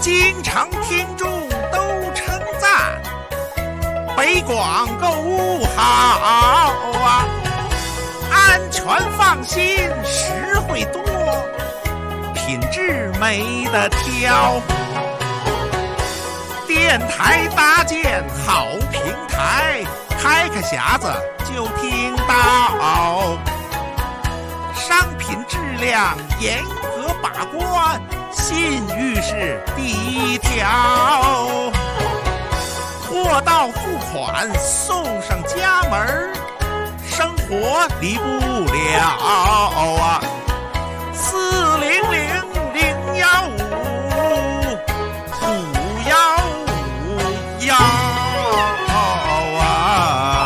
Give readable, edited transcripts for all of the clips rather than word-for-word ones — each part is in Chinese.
经常听众都称赞，北广购物好啊，安全放心，实惠多，品质没得挑。电台搭建好平台，开个匣子就听到，商品质量严格把关，信誉是第一条，货到付款送上家门，生活离不了啊！400-015-515啊！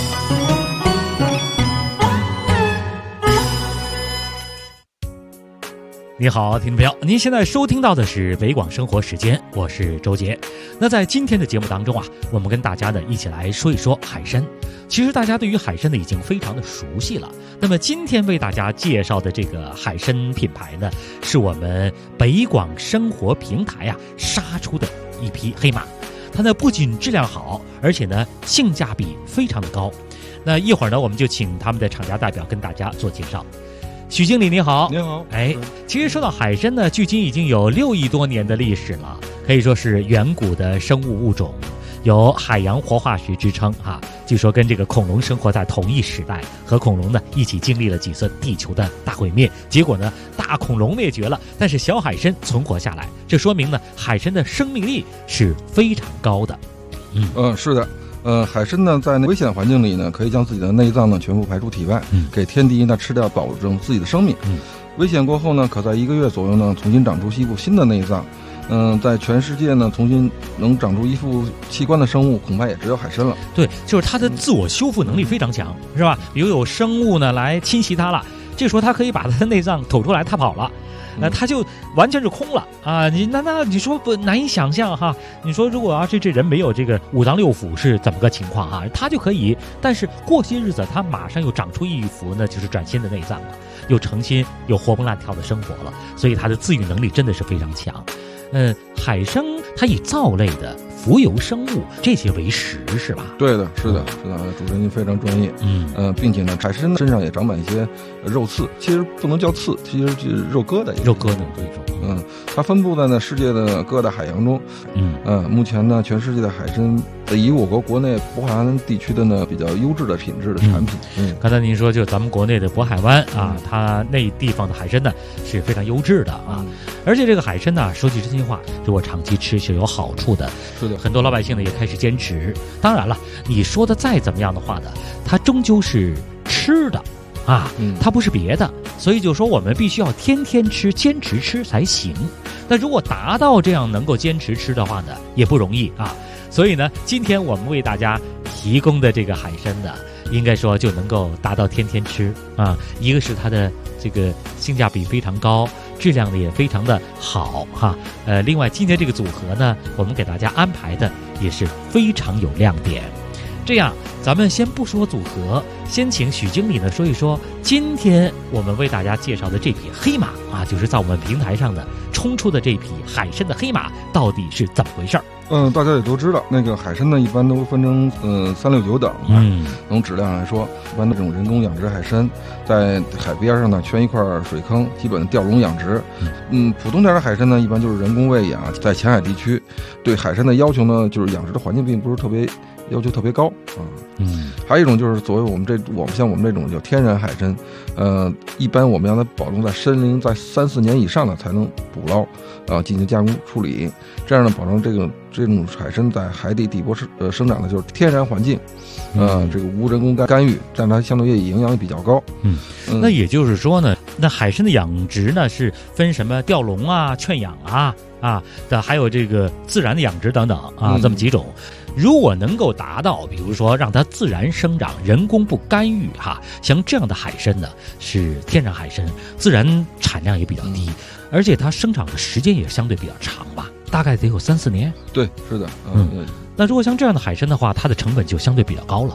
你好，听众朋友，您现在收听到的是北广生活时间，我是周杰。那在今天的节目当中啊，我们跟大家呢一起来说一说海参。其实大家对于海参呢已经非常的熟悉了。那么今天为大家介绍的这个海参品牌呢，是我们北广生活平台啊杀出的一匹黑马。它呢不仅质量好，而且呢性价比非常的高。那一会儿呢，我们就请他们的厂家代表跟大家做介绍。许经理你好。 你好。 其实说到海参呢，距今已经有6亿多年的历史了，可以说是远古的生物物种，有海洋活化石之称啊。据说跟这个恐龙生活在同一时代，和恐龙呢一起经历了几次地球的大毁灭，结果呢大恐龙灭绝了，但是小海参存活下来，这说明呢海参的生命力是非常高的。 是的。海参呢，在危险环境里呢，可以将自己的内脏呢全部排出体外，给天敌呢吃掉，保证自己的生命。危险过后呢，可在1个月左右呢，重新长出一副新的内脏。在全世界呢，重新能长出一副器官的生物，恐怕也只有海参了。 对，就是它的自我修复能力非常强，是吧？比如有生物呢来侵袭它了，这时候它可以把它的内脏吐出来，它跑了。它就完全是空了啊！那你说不难以想象哈？你说如果要是这人没有这个5脏6腑是怎么个情况啊？他就可以，但是过些日子他马上又长出一副呢，就是崭新的内脏了，又重新又活蹦乱跳的生活了，所以他的自愈能力真的是非常强。海参它以藻类的浮游生物这些为食是吧？对的， 是的，主持人您非常专业。并且呢，海参身上也长满一些肉刺，其实不能叫刺，其实就是肉疙瘩。 肉疙瘩这种。 它分布在呢世界的各大海洋中。目前呢，全世界的海参以我国国内渤海湾地区的呢比较优质的品质的产品。 刚才您说就咱们国内的渤海湾啊，它那地方的海参呢是非常优质的啊。而且这个海参呢，说句真心话，如果长期吃是有好处的。 是的， 很多老百姓呢也开始坚持。当然了，你说的再怎么样的话呢，它终究是吃的啊，它不是别的。所以就说我们必须要天天吃，坚持吃才行。那如果达到这样能够坚持吃的话呢，也不容易啊。所以呢，今天我们为大家提供的这个海参呢，应该说就能够达到天天吃啊。一个是它的这个性价比非常高，质量呢也非常的好哈。另外今天这个组合呢，我们给大家安排的也是非常有亮点。这样咱们先不说组合，先请许经理呢说一说今天我们为大家介绍的这匹黑马啊，就是在我们平台上的冲出的这匹海参的黑马到底是怎么回事儿。 大家也都知道，那个海参呢一般都分成3、6、9等。从质量来说，一般的这种人工养殖海参，在海边上呢圈一块水坑，基本钓笼养殖。普通点的海参呢，一般就是人工喂养，在浅海地区，对海参的要求呢，就是养殖的环境并不是特别要求特别高啊。还有一种就是所谓我们像我们这种叫天然海参，一般我们让它保证在参龄在3、4年以上的才能捕捞，进行加工处理，这样呢保证这种海参在海底底部生长的就是天然环境，这个无人工干预，这样它相对也营养也比较高。 那也就是说呢，那海参的养殖呢是分什么钓笼啊、圈养啊的，还有这个自然的养殖等等啊，这么几种。如果能够达到，比如说让它自然生长，人工不干预像这样的海参呢，是天然海参，自然产量也比较低，而且它生长的时间也相对比较长吧，大概得有3、4年。 对，是的。 那如果像这样的海参的话，它的成本就相对比较高了。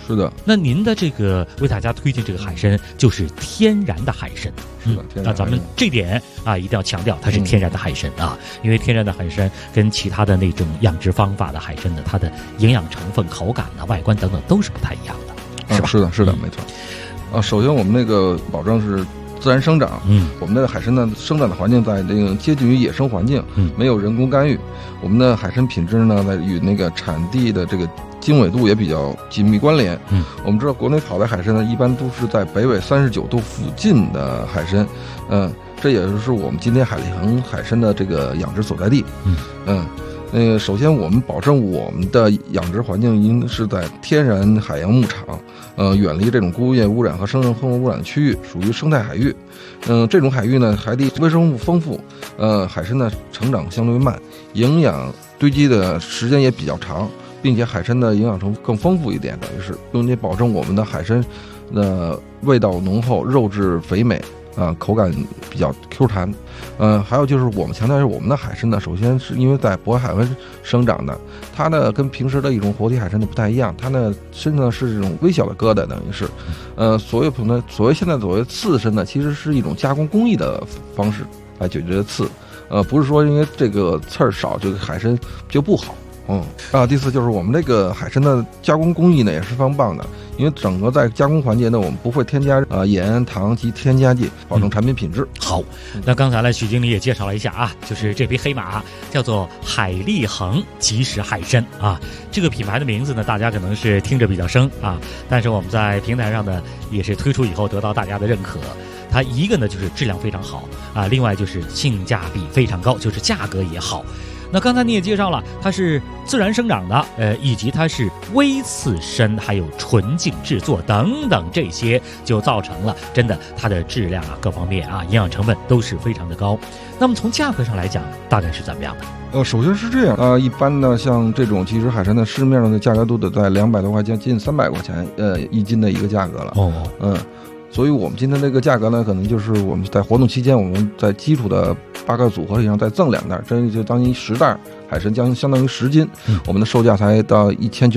是的。 那您的这个为大家推荐这个海参就是天然的海参， 是的。 那咱们这点啊一定要强调，它是天然的海参啊，因为天然的海参跟其他的那种养殖方法的海参呢，它的营养成分、口感呢、外观等等都是不太一样的，是吧？ 是的，是的，没错。首先我们那个保证是自然生长，我们的海参呢生长的环境在这个接近于野生环境，没有人工干预。我们的海参品质呢，在与那个产地的这个经纬度也比较紧密关联。我们知道国内跑的海参呢，一般都是在北纬39度附近的海参，这也就是我们今天海力恒海参的这个养殖所在地。首先我们保证我们的养殖环境应是在天然海洋牧场，远离这种工业污染和生物污染的区域，属于生态海域。这种海域呢，海底微生物丰富，海参呢成长相对慢，营养堆积的时间也比较长，并且海参的营养成分更丰富一点，等于是并且保证我们的海参的味道浓厚，肉质肥美。口感比较 Q 弹，还有就是我们强调是我们的海参呢，首先是因为在渤海海湾生长的，它呢跟平时的一种活体海参的不太一样，它呢身上是这种微小的疙瘩，等于是，所谓现在所谓刺身呢，其实是一种加工工艺的方式来解决刺，不是说因为这个刺儿少，这个海参就不好。第四就是我们这个海参的加工工艺呢也是非常棒的，因为整个在加工环节呢，我们不会添加盐、糖及添加剂，保证产品品质。 好，那刚才呢，许经理也介绍了一下啊，就是这匹黑马叫做海力恒即食海参啊，这个品牌的名字呢，大家可能是听着比较生啊，但是我们在平台上呢，也是推出以后得到大家的认可。它一个呢就是质量非常好啊，另外就是性价比非常高，就是价格也好。那刚才你也介绍了，它是自然生长的，以及它是微刺参，还有纯净制作等等，这些就造成了真的它的质量啊，各方面啊，营养成分都是非常的高。那么从价格上来讲，大概是怎么样的？ 首先是这样一般呢，像这种即食海参的市面上的价格都得在200多块钱，近300块钱一斤的一个价格了。所以我们今天这个价格呢，可能就是我们在活动期间，我们在基础的8个组合以上再赠2袋，这就当于10袋海参，相当于10斤，我们的售价才到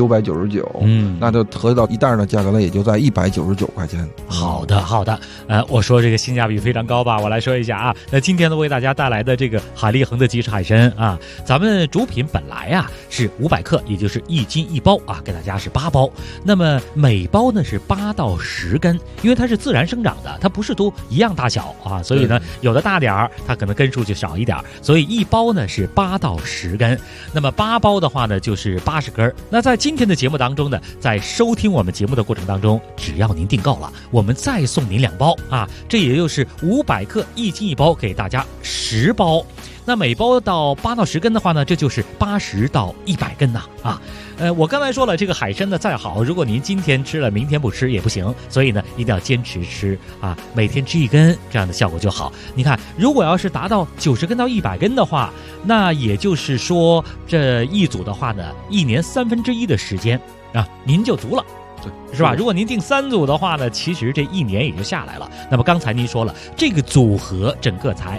1999，那就合计到1袋的价格呢，也就在199块钱。 好的，好的，我说这个性价比非常高吧？我来说一下啊，那今天呢为大家带来的这个海力恒的即食海参啊，咱们主品本来啊是500克，也就是1斤1包啊，给大家是8包，那么每包呢是8到10根，因为它是自然生长的，它不是都一样大小啊，所以呢有的大点儿，它可能根数就少一点，所以一包呢是8到10根，那么8包的话呢就是80根。那在今天的节目当中呢，在收听我们节目的过程当中，只要您订购了，我们再送您2包啊，这也就是500克1斤1包，给大家10包。那每包到8到10根的话呢，这就是80到100根呐啊。我刚才说了，这个海参呢再好，如果您今天吃了，明天不吃也不行，所以呢一定要坚持吃啊，每天吃1根，这样的效果就好。你看，如果要是达到90根到100根的话，那也就是说这一组的话呢，1年1/3的时间啊，您就足了。是吧？如果您订3组的话呢，其实这1年也就下来了。那么刚才您说了，这个组合整个才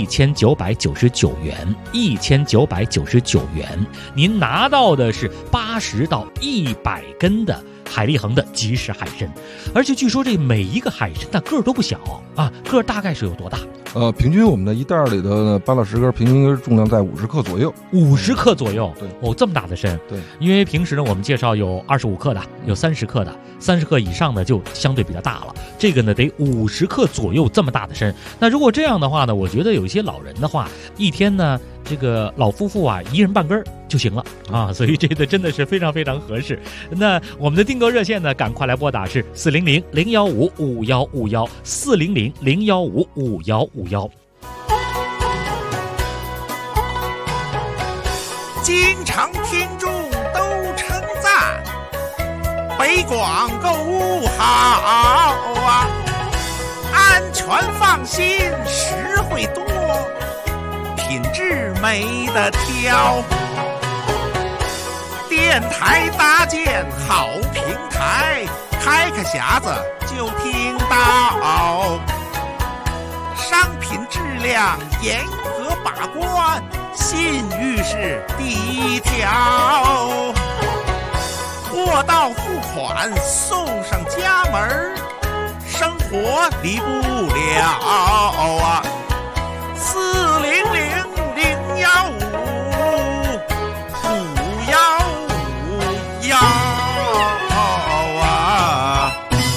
1999元，1999元，您拿到的是80到100根的海力恒的即食海参，而且据说这每一个海参的个儿都不小啊，个儿大概是有多大？ 平均我们的1袋里的8到10根，平均重量在50克左右。 50克左右， 对， 这么大的参。 对， 因为平时呢，我们介绍有25克的，有30克的，30克以上的就相对比较大了。这个呢，得50克左右这么大的参。那如果这样的话呢，我觉得有一些老人的话，一天呢，这个老夫妇啊，一人半根就行了啊，所以这个真的是非常非常合适。那我们的订购热线呢，赶快来拨打是400-015-5151，400-015-5151。 经常听众都称赞，北广购物好啊，安全放心，实惠多，品质没得挑。电台搭建好平台，开个匣子就听到，商品质量严格把关，信誉是第一条，货到付款送上家门，生活离不了啊！400-015-515啊！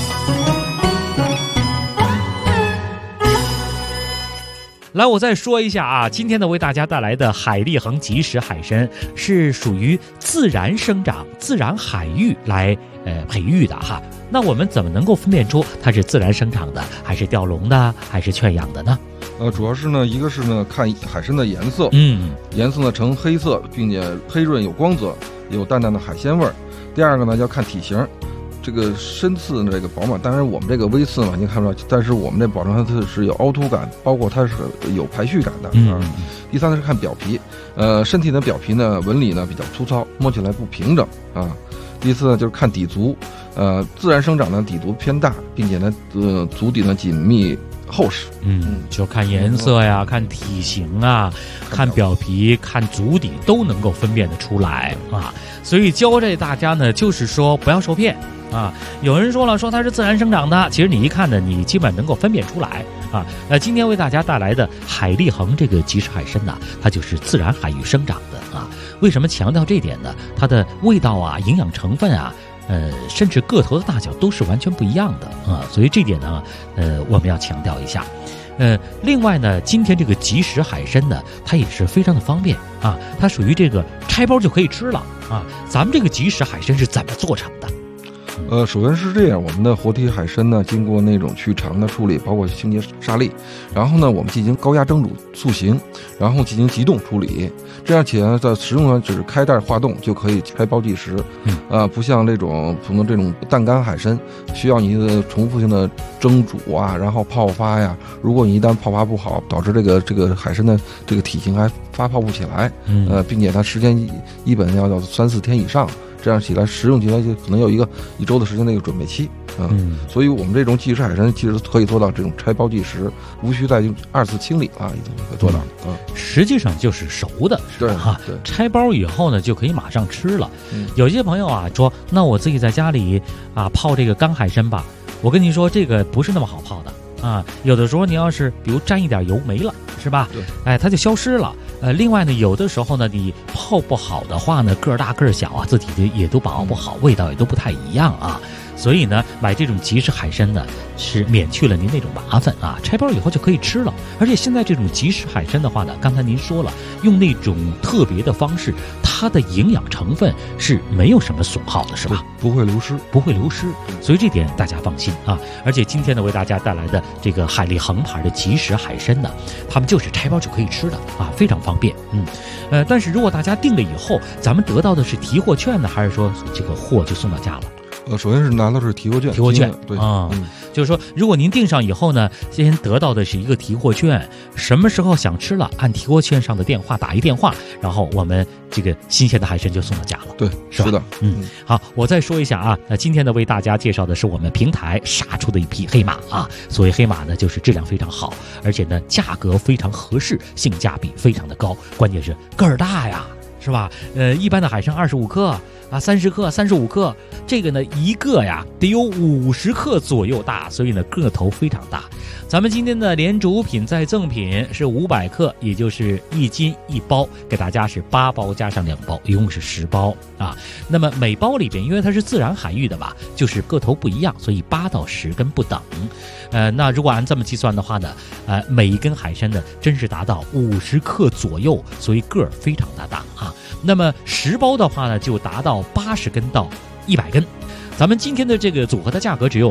来，我再说一下啊，今天呢为大家带来的海蛎衡即食海参是属于自然生长、自然海域来培育的哈。那我们怎么能够分辨出它是自然生长的，还是钓笼的，还是圈养的呢？ 主要是呢，一个是呢看海参的颜色，颜色呢呈黑色，并且黑润有光泽，有淡淡的海鲜味儿。第二个呢要看体型。这个身刺这个饱满，当然我们这个微刺嘛，您看不到，但是我们这保证它是有凹凸感，包括它是有排序感的。第三呢是看表皮，身体的表皮呢纹理呢比较粗糙，摸起来不平整啊。第四呢就是看底足，自然生长的底足偏大，并且呢足底呢紧密厚实。 就看颜色呀，看体型啊，看表皮，看足底都能够分辨得出来啊。所以教这大家呢，就是说不要受骗。有人说它是自然生长的，其实你一看呢，你基本能够分辨出来啊。今天为大家带来的海蛎衡这个即食海参呢，它就是自然海域生长的啊。为什么强调这一点呢？它的味道啊、营养成分啊，甚至个头的大小都是完全不一样的啊。所以这点呢，我们要强调一下。另外呢，今天这个即食海参呢，它也是非常的方便啊，它属于这个拆包就可以吃了啊。咱们这个即食海参是怎么做成的？ 首先是这样，我们的活体海参呢，经过那种去肠的处理，包括清洁杀粒，然后呢，我们进行高压蒸煮塑形，然后进行急冻处理，这样起来在食用上只是开袋化冻就可以拆包即食。不像这种普通这种淡干海参，需要你的重复性的蒸煮啊，然后泡发呀。如果你一旦泡发不好，导致这个海参的这个体型还发泡不起来，并且它时间一本要3-4天以上。这样起来食用起来就可能有一周的时间的一个准备期，所以我们这种即食海参其实可以做到这种拆包即食，无需再2次清理啊，已经可以做到。 实际上就是熟的，是吧？哈，拆包以后呢就可以马上吃了。有些朋友啊说，那我自己在家里啊泡这个干海参吧，我跟你说这个不是那么好泡的啊。有的时候你要是比如沾一点油没了，是吧？它就消失了。另外呢，有的时候呢，你泡不好的话呢，个儿大个儿小啊，自己的也都把握不好，味道也都不太一样啊。所以呢，买这种即食海参呢，是免去了您那种麻烦啊，拆包以后就可以吃了。而且现在这种即食海参的话呢，刚才您说了，用那种特别的方式，它的营养成分是没有什么损耗的，是吧？ 不会流失， 不会流失。所以这点大家放心啊。而且今天呢，为大家带来的这个海蛎衡牌的即食海参呢，他们就是拆包就可以吃的啊，非常方便。但是如果大家订了以后，咱们得到的是提货券呢，还是说这个货就送到家了？ 首先是拿到是提货券，对啊，就是说，如果您订上以后呢，先得到的是一个提货券，什么时候想吃了，按提货券上的电话打一电话，然后我们这个新鲜的海参就送到家了。 对，是的。 好，我再说一下啊，今天呢为大家介绍的是我们平台杀出的一匹黑马啊。所谓黑马呢，就是质量非常好，而且呢价格非常合适，性价比非常的高，关键是个儿大呀。是吧？一般的海参25克啊，30克、35克，这个呢一个呀得有50克左右大，所以呢个头非常大。咱们今天的连主品再赠品是500克，也就是1斤1包，给大家是8包加上2包，一共是10包啊。那么每包里边，因为它是自然海域的吧，就是个头不一样，所以8到10根不等。那如果按这么计算的话呢，每一根海参呢真是达到50克左右，所以个儿非常的大啊。那么10包的话呢，就达到80根到100根。咱们今天的这个组合的价格只有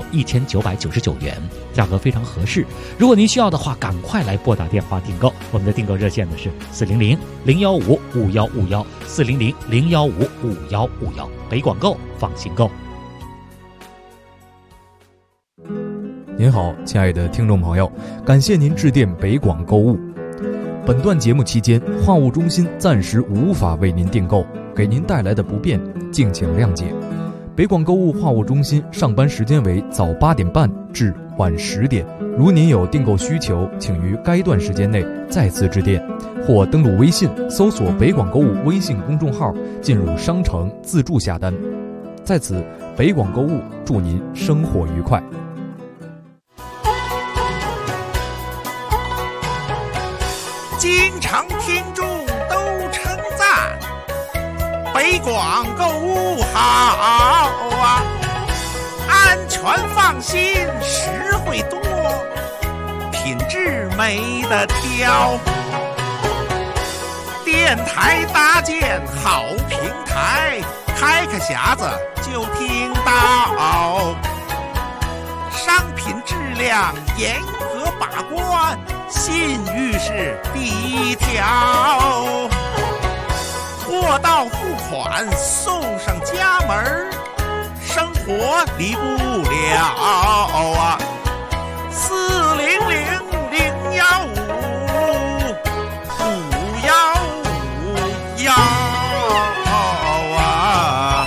1999元，价格非常合适。如果您需要的话，赶快来拨打电话订购。我们的订购热线呢是400-015-5151 400-015-5151，北广购放心购。 您好，亲爱的听众朋友，感谢您致电北广购物。本段节目期间，话务中心暂时无法为您订购，给您带来的不便，敬请谅解。北广购物话务中心上班时间为早8点半至晚10点，如您有订购需求，请于该段时间内再次致电，或登录微信搜索北广购物微信公众号，进入商城自助下单。在此， 北广购物祝您生活愉快。 京城听众都称赞，北广购物好啊，安全放心，实惠多，品质没得挑。电台搭建好平台，开个匣子就听到，商品质量严格把关，信誉是第一条，货到付款送上家门，生活离不了啊！400-015-515啊！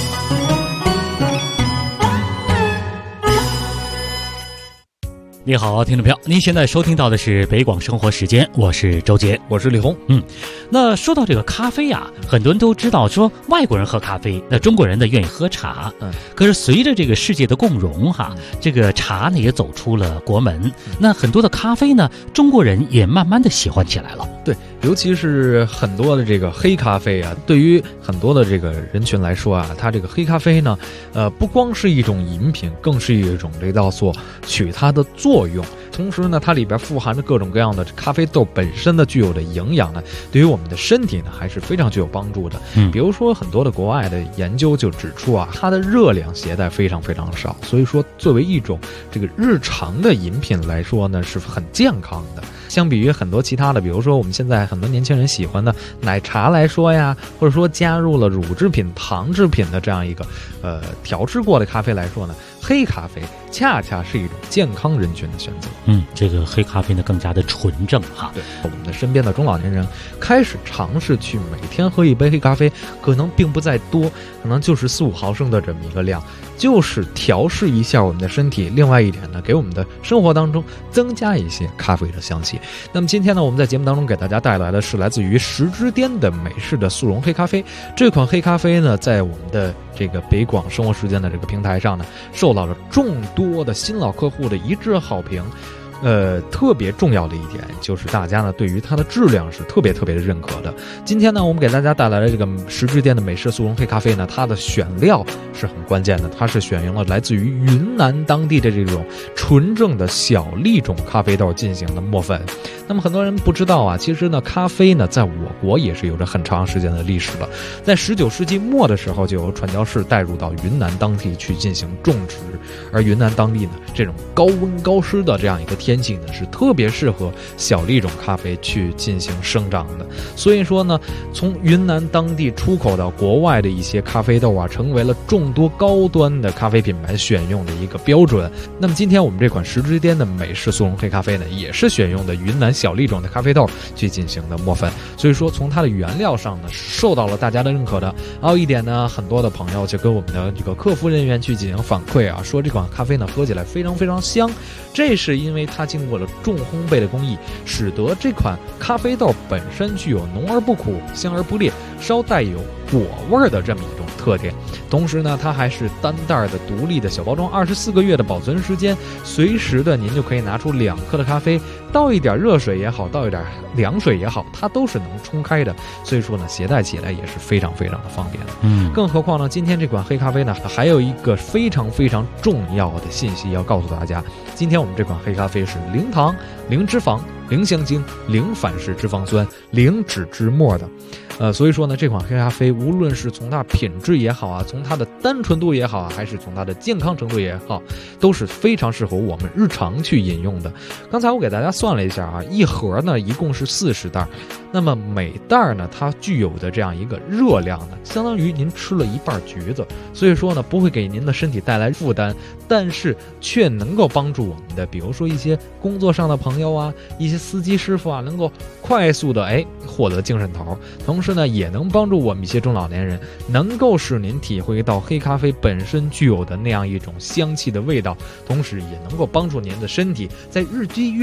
你好，听众朋友，您现在收听到的是北广生活时间，我是周杰， 我是李红。 那说到这个咖啡啊，很多人都知道说外国人喝咖啡，那中国人呢愿意喝茶。可是随着这个世界的共融这个茶呢也走出了国门，那很多的咖啡呢，中国人也慢慢的喜欢起来了。 对，尤其是很多的这个黑咖啡啊，对于很多的这个人群来说啊，它这个黑咖啡呢，不光是一种饮品，更是一种这叫做取它的作用。同时呢，它里边富含着各种各样的咖啡豆本身的具有的营养呢，对于我们的身体呢还是非常具有帮助的。比如说很多的国外的研究就指出啊，它的热量携带非常非常少，所以说作为一种这个日常的饮品来说呢，是很健康的。相比于很多其他的，比如说我们现在很多年轻人喜欢的奶茶来说呀，或者说加入了乳制品、糖制品的这样一个调制过的咖啡来说呢，黑咖啡恰恰是一种健康人群的选择。 这个黑咖啡呢更加的纯正哈。 对，我们的身边的中老年人开始尝试去每天喝一杯黑咖啡，可能并不在多，可能就是4-5毫升的这么一个量，就是调试一下我们的身体。另外一点呢，给我们的生活当中增加一些咖啡的香气。那么今天呢，我们在节目当中给大家带来的是来自于10之巅的美式的速溶黑咖啡。这款黑咖啡呢，在我们的这个北广生活时间的这个平台上呢，受到了众多的新老客户的一致好评。特别重要的一点就是大家呢对于它的质量是特别特别的认可的。今天呢，我们给大家带来的这个10之巅的美式速溶黑咖啡呢，它的选料是很关键的，它是选用了来自于云南当地的这种纯正的小粒种咖啡豆进行的磨粉。那么很多人不知道啊，其实呢，咖啡呢在我国也是有着很长时间的历史了。在19世纪末的时候，就有传教士带入到云南当地去进行种植，而云南当地呢，这种高温高湿的这样一个天气呢，是特别适合小粒种咖啡去进行生长的。所以说呢，从云南当地出口到国外的一些咖啡豆啊，成为了众多高端的咖啡品牌选用的一个标准。那么今天我们这款10之巅的美式速溶黑咖啡呢，也是选用的云南小粒种的咖啡豆去进行的磨粉，所以说从它的原料上呢，受到了大家的认可的。还有一点呢，很多的朋友就跟我们的这个客服人员去进行反馈啊，说这款咖啡呢喝起来非常非常香，这是因为它经过了重烘焙的工艺，使得这款咖啡豆本身具有浓而不苦、香而不烈、稍带有果味的这么一种特点。同时呢，它还是单袋的独立的小包装，24个月的保存时间，随时的您就可以拿出2克的咖啡，倒一点热水也好，倒一点凉水也好，它都是能冲开的。所以说呢，携带起来也是非常非常的方便的。更何况呢，今天这款黑咖啡呢，还有一个非常非常重要的信息要告诉大家。今天我们这款黑咖啡是零糖、零脂肪、零香精、零反式脂肪酸、零脂之末的。所以说呢，这款黑咖啡无论是从它品质也好啊，从它的单纯度也好啊，还是从它的健康程度也好，都是非常适合我们日常去饮用的。刚才我给大家算了一下啊，一盒呢一共是40袋，那么每袋呢它具有的这样一个热量呢，相当于您吃了一半橘子，所以说呢不会给您的身体带来负担，但是却能够帮助我们的，比如说一些工作上的朋友啊，一些司机师傅啊，能够快速的获得精神头，同时呢也能帮助我们一些中老年人，能够使您体会到黑咖啡本身具有的那样一种香气的味道，同时也能够帮助您的身体在日积月累的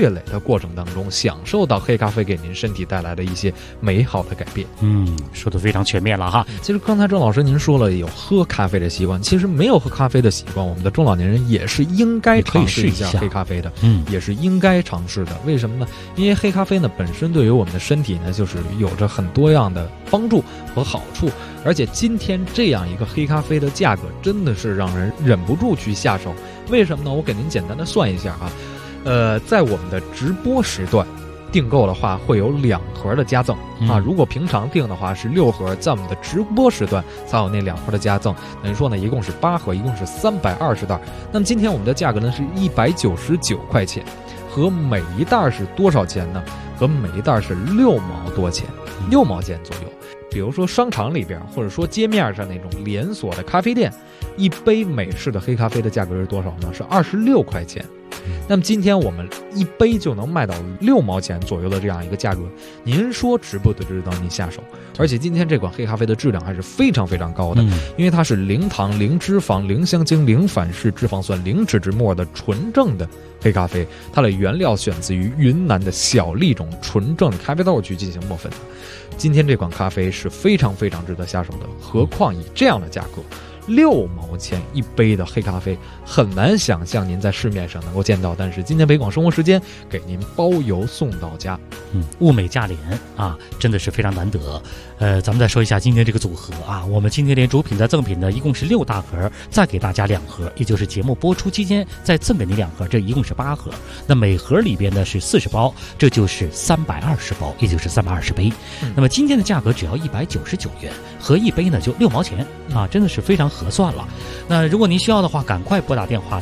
过程当中享受到黑咖啡给您身体带来的一些美好的改变。 说得非常全面了哈。 其实刚才郑老师您说了有喝咖啡的习惯，其实没有喝咖啡的习惯，我们的中老年人也是应该尝试一下黑咖啡的，也是应该尝试的。为什么呢？因为黑咖啡呢本身对于我们的身体呢就是有着很多样的帮助和好处，而且今天这样一个黑咖啡的价格真的是让人忍不住去下手。为什么呢？我给您简单的算一下啊，在我们的直播时段订购的话会有2盒的加赠啊，如果平常订的话是6盒，在我们的直播时段才有那2盒的加赠，等于说呢一共是8盒，一共是320袋。那么今天我们的价格呢是199块钱，和每一袋是多少钱呢？和每一袋是6毛多钱，6毛钱左右。比如说商场里边或者说街面上那种连锁的咖啡店，一杯美式的黑咖啡的价格是多少呢？是26块钱。那么今天我们一杯就能卖到6毛钱左右的这样一个价格，您说值不值得您下手？而且今天这款黑咖啡的质量还是非常非常高的，因为它是零糖、零脂肪、零香精、零反式脂肪酸、零脂质末的纯正的黑咖啡，它的原料选自于云南的小粒种纯正的咖啡豆去进行磨粉的。今天这款咖啡是非常非常值得下手的，何况以这样的价格，6毛钱一杯的黑咖啡，很难想象您在市面上能够见到。但是今天北广生活时间给您包邮送到家， 物美价廉啊，真的是非常难得。咱们再说一下今天这个组合啊，我们今天连主品的赠品呢，一共是6大盒，再给大家2盒，也就是节目播出期间再赠给你2盒，这一共是8盒。那每盒里边呢是40包，这就是320包，也就是320杯。那么今天的价格只要199元，合一杯呢就6毛钱啊，真的是非常合算了。那如果您需要的话，赶快拨打电话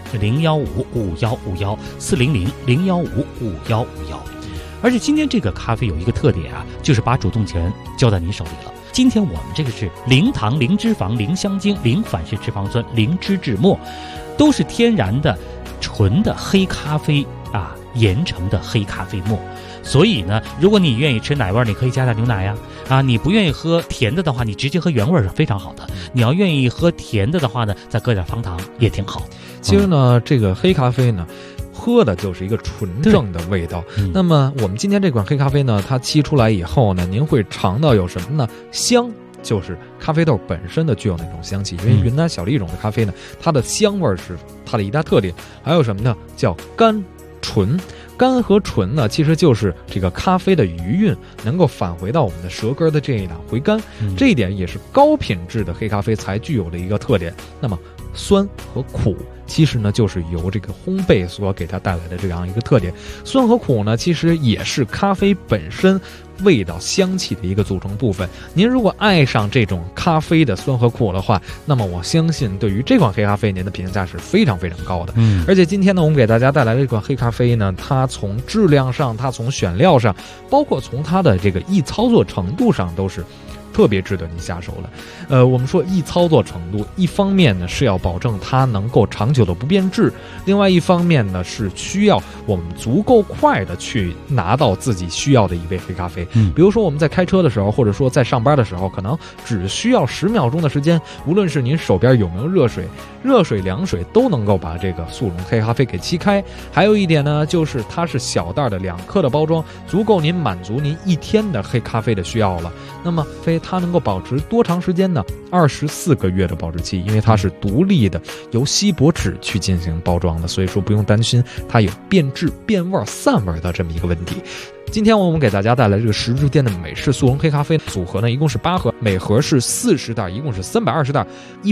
400-015-5151，400-015-5151。而且今天这个咖啡有一个特点啊，就是把主动权交在您手里了。今天我们这个是零糖、零脂肪、零香精、零反式脂肪酸、零脂质末，都是天然的纯的黑咖啡啊研成的黑咖啡沫。所以呢，如果你愿意吃奶味，你可以加点牛奶呀。你不愿意喝甜的话，你直接喝原味是非常好的。你要愿意喝甜的话呢，再搁点方糖也挺好。 其实呢，这个黑咖啡呢，喝的就是一个纯正的味道。那么我们今天这款黑咖啡呢，它沏出来以后呢，您会尝到有什么呢？香，就是咖啡豆本身的具有那种香气。因为云南小粒种的咖啡呢，它的香味是它的一大特点。还有什么呢？叫甘醇。甘和醇呢，其实就是这个咖啡的余韵能够返回到我们的舌根的这一档回甘，这一点也是高品质的黑咖啡才具有的一个特点。那么酸和苦其实呢就是由这个烘焙所给它带来的这样一个特点。酸和苦呢其实也是咖啡本身味道香气的一个组成部分。您如果爱上这种咖啡的酸和苦的话，那么我相信对于这款黑咖啡您的评价是非常非常高的。而且今天呢我们给大家带来的这款黑咖啡呢，它从质量上，它从选料上，包括从它的这个易操作程度上都是特别值得您下手了。我们说易操作程度，一方面呢是要保证它能够长久的不变质，另外一方面呢是需要我们足够快的去拿到自己需要的一杯黑咖啡。比如说我们在开车的时候，或者说在上班的时候，可能只需要10秒钟的时间，无论是您手边有没有热水、凉水都能够把这个速溶黑咖啡给沏开。还有一点呢，就是它是小袋的2克的包装，足够您满足您1天的黑咖啡的需要了。那么它能够保持多长时间呢？24个月的保质期，因为它是独立的由锡箔纸去进行包装的，所以说不用担心它有变质、变味、散味的这么一个问题。今天我们给大家带来这个10日店的美式速溶黑咖啡组合呢，一共是8盒，每盒是40袋，一共是320袋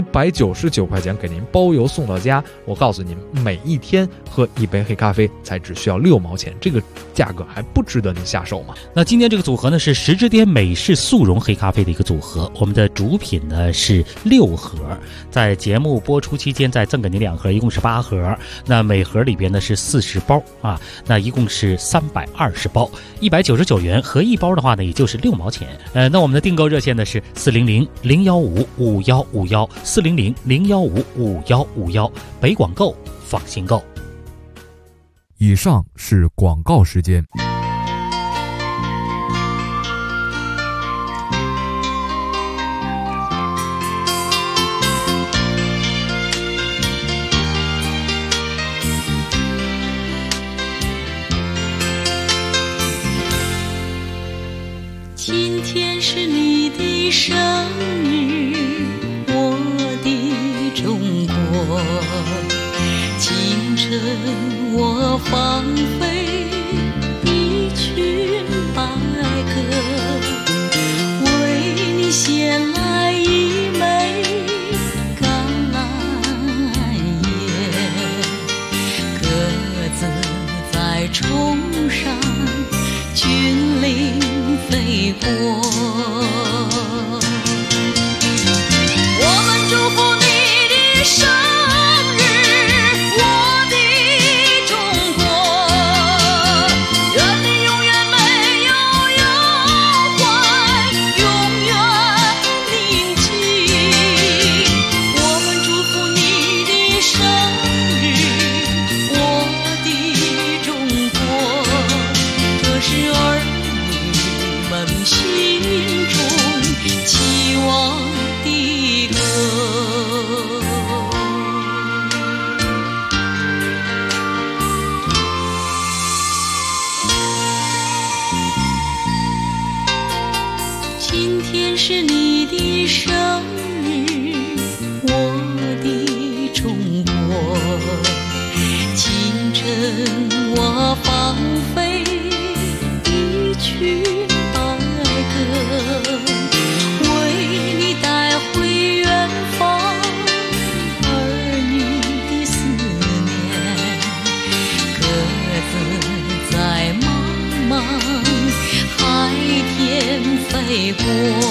，199块钱给您包邮送到家。我告诉您，每一天喝一杯黑咖啡才只需要6毛钱，这个价格还不值得您下手吗？ 那今天这个组合呢是10日店美式速溶黑咖啡的一个组合，我们的主品呢是6盒，在节目播出期间再赠给您2盒，一共是8盒。那每盒里边呢是40包啊，那一共是320包。199元，合一包的话呢，也就是6毛钱。那我们的订购热线呢是400-015-5151，400-015-5151，北广购，放心购。 以上是广告时间。 生日，我的中国，清晨我放飞一群白鸽，为你衔来一枚橄榄叶，鸽子在冲上君临飞过，我们祝福你的生日，我的中国，愿你永远没有忧患，永远宁静。我们祝福你的生日，我的中国，这是儿女们心中期望的歌。今天是你的生日，我的中国，清晨我放飞一群白鸽，为你带回远方儿女的思念，鸽子在茫茫海天飞过，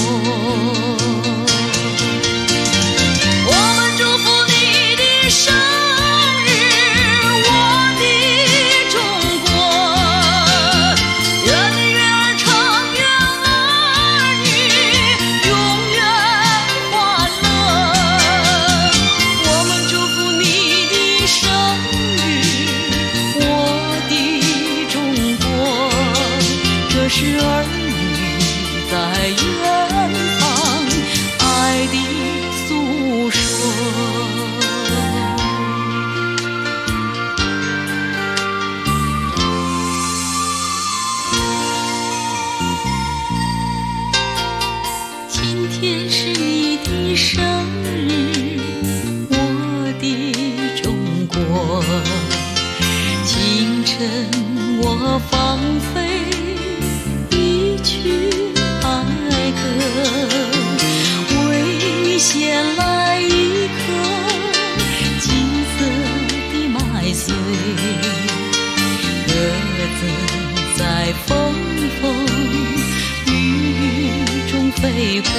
我们祝福你的生日，我的中国，愿你月儿长，愿儿女永远欢乐。我们祝福你的生日，我的中国，这是儿女在远方爱的诉说。今天是你的生日，我的中国，清晨我放飞一群白鸽，为你衔来一颗金色的麦穗，鸽子在风雨中飞过，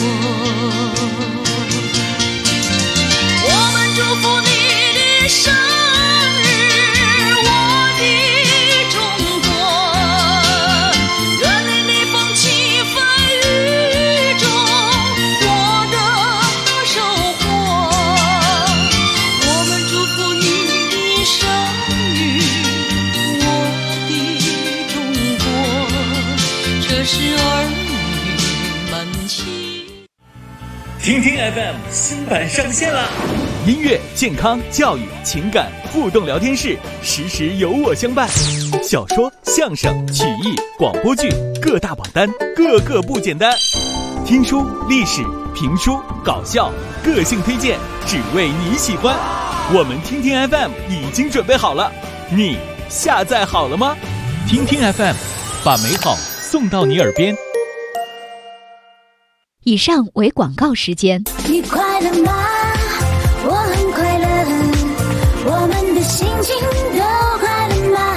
我们祝福你的生日，我的中国，愿你逆风起飞雨中获得收获。我们祝福你的生日，我的中国，这是儿女们期。 听听 FM 新版上线啦！音乐、健康、教育、情感互动聊天室，时时有我相伴。小说、相声、曲艺、广播剧各大榜单，个个不简单。听书、历史、评书、搞笑，个性推荐，只为你喜欢。我们听听 FM 已经准备好了，你下载好了吗？听听 FM， 把美好送到你耳边。 以上为广告时间。 你快乐吗？我很快乐，我们的心情都快乐吗？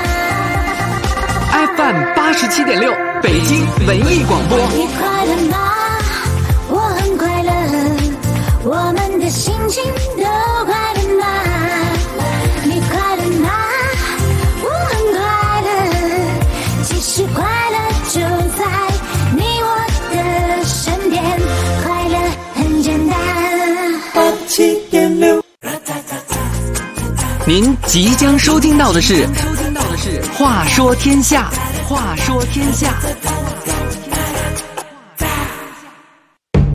FM 87.6北京文艺广播。 你快乐吗？我很快乐，我们的心情都快乐吗？你快乐吗？我很快乐，其实快乐就在你我的身边，快乐很简单。87.6。 您即将收听到的是《话说天下》，话说天下。